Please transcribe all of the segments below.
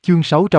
Chương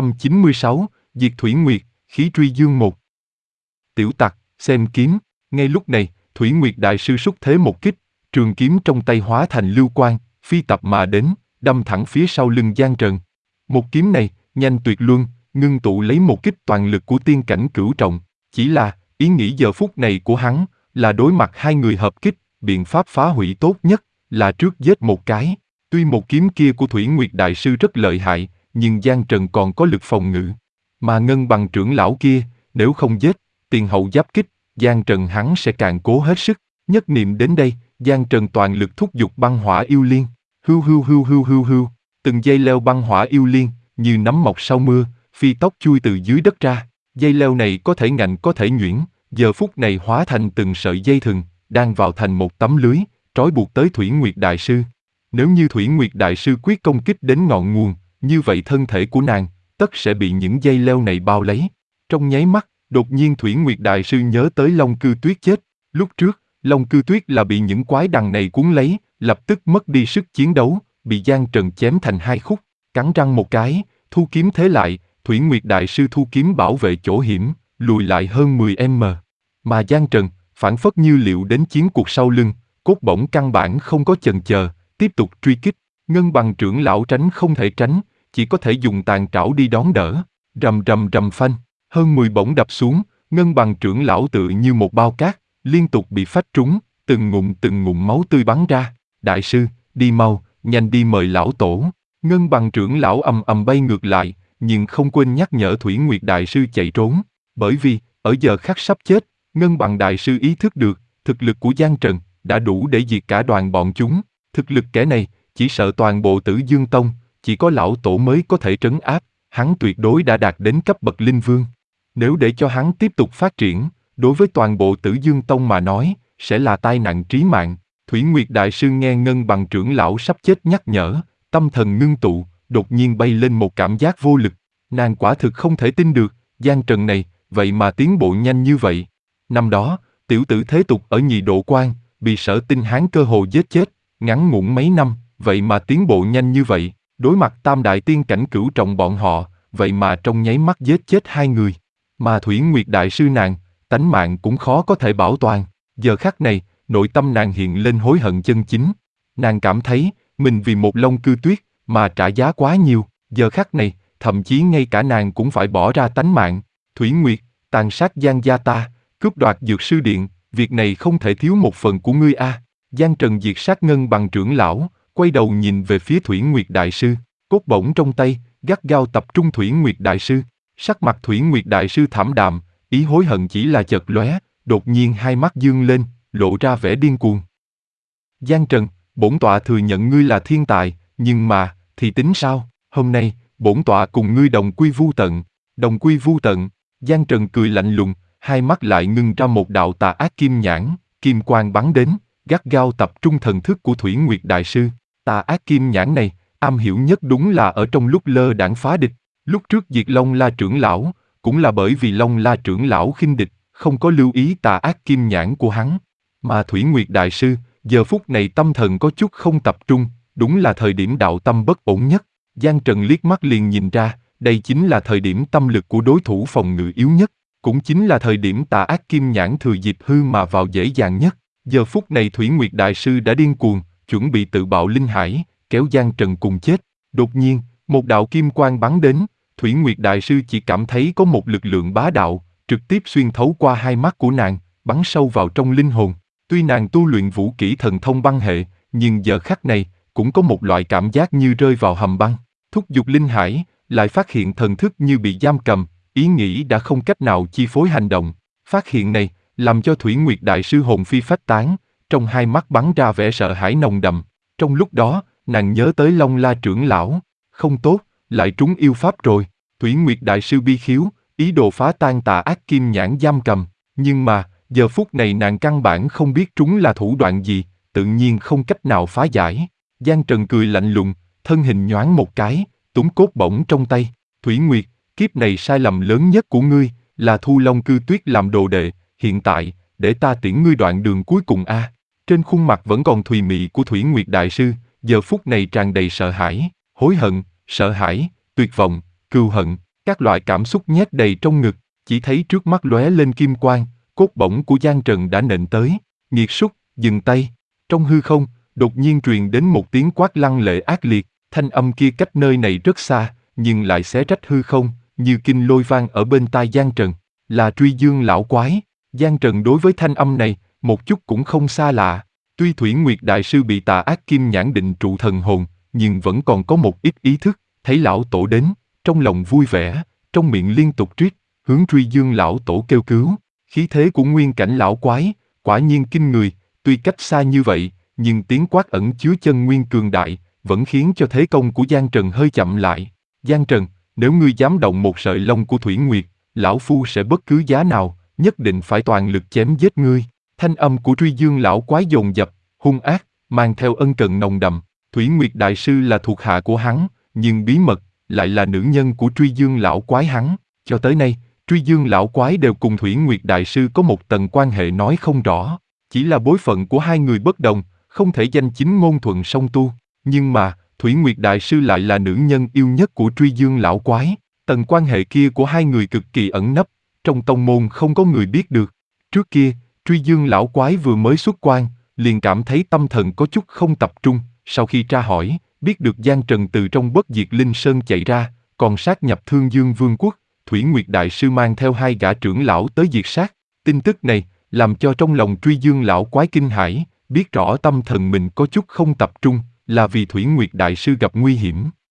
696, Diệt Thủy Nguyệt, Khí Truy Dương 1. Tiểu tặc, xem kiếm. Ngay lúc này, Thủy Nguyệt đại sư xúc thế một kích, trường kiếm trong tay hóa thành lưu quang, phi tập mà đến, đâm thẳng phía sau lưng Giang Trần. Một kiếm này, nhanh tuyệt luân, ngưng tụ lấy một kích toàn lực của tiên cảnh cửu trọng. Chỉ là, ý nghĩ giờ phút này của hắn, là đối mặt hai người hợp kích, biện pháp phá hủy tốt nhất, là trước giết một cái. Tuy một kiếm kia của Thủy Nguyệt đại sư rất lợi hại, nhưng Giang Trần còn có lực phòng ngự. Mà ngân bằng trưởng lão kia, nếu không giết, tiền hậu giáp kích, Giang Trần hắn sẽ càng cố hết sức. Nhất niệm đến đây, Giang Trần toàn lực thúc giục băng hỏa yêu liên. Hưu hưu hưu hưu hưu hưu, từng dây leo băng hỏa yêu liên, như nấm mọc sau mưa, phi tốc chui từ dưới đất ra. Dây leo này có thể ngạnh có thể nhuyễn, giờ phút này hóa thành từng sợi dây thừng, đang vào thành một tấm lưới, trói buộc tới Thủy Nguyệt đại sư. Nếu như Thủy Nguyệt đại sư quyết công kích đến ngọn nguồn, như vậy thân thể của nàng, tất sẽ bị những dây leo này bao lấy. Trong nháy mắt, đột nhiên Thủy Nguyệt đại sư nhớ tới Long Cư Tuyết chết. Lúc trước, Long Cư Tuyết là bị những quái đằng này cuốn lấy, lập tức mất đi sức chiến đấu, bị Giang Trần chém thành hai khúc, cắn răng một cái, thu kiếm thế lại, Thủy Nguyệt đại sư thu kiếm bảo vệ chỗ hiểm, lùi lại hơn 10m. Mà Giang Trần, phảng phất như liệu đến chiến cuộc sau lưng, cốt bổng căn bản không có chần chờ, tiếp tục truy kích. Ngân bằng trưởng lão tránh không thể tránh, chỉ có thể dùng tàn trảo đi đón đỡ. Rầm rầm rầm phanh, hơn 10 bổng đập xuống, ngân bằng trưởng lão tự như một bao cát, liên tục bị phách trúng, từng ngụm máu tươi bắn ra. Đại sư, đi mau, nhanh đi mời lão tổ. Ngân bằng trưởng lão ầm ầm bay ngược lại, nhưng không quên nhắc nhở Thủy Nguyệt đại sư chạy trốn. Bởi vì, ở giờ khắc sắp chết, ngân bằng đại sư ý thức được, thực lực của Giang Trần đã đủ để diệt cả đoàn bọn chúng. Thực lực kẻ này, chỉ sợ toàn bộ Tử Dương Tông, chỉ có lão tổ mới có thể trấn áp, hắn tuyệt đối đã đạt đến cấp bậc linh vương. Nếu để cho hắn tiếp tục phát triển, đối với toàn bộ Tử Dương Tông mà nói, sẽ là tai nạn trí mạng. Thủy Nguyệt đại sư nghe ngân bằng trưởng lão sắp chết nhắc nhở, tâm thần ngưng tụ, đột nhiên bay lên một cảm giác vô lực. Nàng quả thực không thể tin được, Giang Trần này, vậy mà tiến bộ nhanh như vậy. Năm đó, tiểu tử thế tục ở nhị độ quan, bị Sở Tinh Hán cơ hồ giết chết, ngắn ngủn mấy năm, vậy mà tiến bộ nhanh như vậy. Đối mặt tam đại tiên cảnh cửu trọng bọn họ, vậy mà trong nháy mắt giết chết hai người. Mà Thủy Nguyệt đại sư nàng, tánh mạng cũng khó có thể bảo toàn. Giờ khắc này, nội tâm nàng hiện lên hối hận chân chính. Nàng cảm thấy, mình vì một Long Cư Tuyết, mà trả giá quá nhiều. Giờ khắc này, thậm chí ngay cả nàng cũng phải bỏ ra tánh mạng. Thủy Nguyệt, tàn sát Giang gia ta, cướp đoạt dược sư điện, việc này không thể thiếu một phần của ngươi a. Giang Trần diệt sát ngân bằng trưởng lão, quay đầu nhìn về phía Thủy Nguyệt đại sư, cốt bổng trong tay, gắt gao tập trung Thủy Nguyệt đại sư. Sắc mặt Thủy Nguyệt đại sư thảm đạm, ý hối hận chỉ là chợt lóe, đột nhiên hai mắt dương lên, lộ ra vẻ điên cuồng. Giang Trần, bổn tọa thừa nhận ngươi là thiên tài, nhưng mà, thì tính sao? Hôm nay, bổn tọa cùng ngươi đồng quy vu tận. Đồng quy vu tận? Giang Trần cười lạnh lùng, hai mắt lại ngưng ra một đạo tà ác kim nhãn, kim quang bắn đến, gắt gao tập trung thần thức của Thủy Nguyệt đại sư. Tà ác kim nhãn này, am hiểu nhất đúng là ở trong lúc lơ đãng phá địch. Lúc trước diệt Long La trưởng lão, cũng là bởi vì Long La trưởng lão khinh địch, không có lưu ý tà ác kim nhãn của hắn. Mà Thủy Nguyệt đại sư, giờ phút này tâm thần có chút không tập trung, đúng là thời điểm đạo tâm bất ổn nhất. Giang Trần liếc mắt liền nhìn ra, đây chính là thời điểm tâm lực của đối thủ phòng ngự yếu nhất, cũng chính là thời điểm tà ác kim nhãn thừa dịp hư mà vào dễ dàng nhất. Giờ phút này Thủy Nguyệt đại sư đã điên cuồng, chuẩn bị tự bạo linh hải, kéo Giang Trần cùng chết. Đột nhiên, một đạo kim quang bắn đến, Thủy Nguyệt đại sư chỉ cảm thấy có một lực lượng bá đạo, trực tiếp xuyên thấu qua hai mắt của nàng, bắn sâu vào trong linh hồn. Tuy nàng tu luyện vũ kỹ thần thông băng hệ, nhưng giờ khắc này, cũng có một loại cảm giác như rơi vào hầm băng. Thúc giục linh hải, lại phát hiện thần thức như bị giam cầm, ý nghĩ đã không cách nào chi phối hành động. Phát hiện này, làm cho Thủy Nguyệt đại sư hồn phi phách tán, trong hai mắt bắn ra vẻ sợ hãi nồng đậm. Trong lúc đó, nàng nhớ tới Long La trưởng lão, không tốt, lại trúng yêu pháp rồi. Thủy Nguyệt đại sư bi khiếu, ý đồ phá tan tà ác kim nhãn giam cầm, nhưng mà, giờ phút này nàng căn bản không biết trúng là thủ đoạn gì, tự nhiên không cách nào phá giải. Giang Trần cười lạnh lùng, thân hình nhoáng một cái, túm cốt bổng trong tay. Thủy Nguyệt, kiếp này sai lầm lớn nhất của ngươi, là thu Long Cư Tuyết làm đồ đệ, hiện tại, để ta tiễn ngươi đoạn đường cuối cùng a. Trên khuôn mặt vẫn còn thùy mị của Thủy Nguyệt đại sư, giờ phút này tràn đầy sợ hãi, hối hận, sợ hãi, tuyệt vọng, cừu hận, các loại cảm xúc nhét đầy trong ngực, chỉ thấy trước mắt lóe lên kim quang, cốt bổng của Giang Trần đã nện tới. Nghiệt súc, dừng tay. Trong hư không, đột nhiên truyền đến một tiếng quát lăng lệ ác liệt, thanh âm kia cách nơi này rất xa, nhưng lại xé rách hư không, như kinh lôi vang ở bên tai Giang Trần. Là Truy Dương lão quái. Giang Trần đối với thanh âm này, một chút cũng không xa lạ. Tuy Thủy Nguyệt Đại Sư bị tà ác kim nhãn định trụ thần hồn, nhưng vẫn còn có một ít ý thức, thấy lão tổ đến, trong lòng vui vẻ, trong miệng liên tục rít, hướng Truy Dương lão tổ kêu cứu. Khí thế của nguyên cảnh lão quái, quả nhiên kinh người, tuy cách xa như vậy, nhưng tiếng quát ẩn chứa chân nguyên cường đại, vẫn khiến cho thế công của Giang Trần hơi chậm lại. Giang Trần, nếu ngươi dám động một sợi lông của Thủy Nguyệt, lão phu sẽ bất cứ giá nào, nhất định phải toàn lực chém giết ngươi. Thanh âm của Truy Dương lão quái dồn dập, hung ác, mang theo ân cần nồng đậm. Thủy Nguyệt Đại Sư là thuộc hạ của hắn, nhưng bí mật lại là nữ nhân của Truy Dương lão quái hắn. Cho tới nay, Truy Dương lão quái đều cùng Thủy Nguyệt Đại Sư có một tầng quan hệ nói không rõ. Chỉ là bối phận của hai người bất đồng, không thể danh chính ngôn thuận song tu. Nhưng mà, Thủy Nguyệt Đại Sư lại là nữ nhân yêu nhất của Truy Dương lão quái. Tầng quan hệ kia của hai người cực kỳ ẩn nấp, trong tông môn không có người biết được. Trước kia, Truy Dương lão quái vừa mới xuất quan, liền cảm thấy tâm thần có chút không tập trung. Sau khi tra hỏi, biết được Giang Trần từ trong Bất Diệt Linh Sơn chạy ra, còn sát nhập Thương Dương Vương quốc, Thủy Nguyệt Đại Sư mang theo hai gã trưởng lão tới diệt sát. Tin tức này làm cho trong lòng Truy Dương lão quái kinh hãi, biết rõ tâm thần mình có chút không tập trung, là vì Thủy Nguyệt Đại Sư gặp nguy hiểm.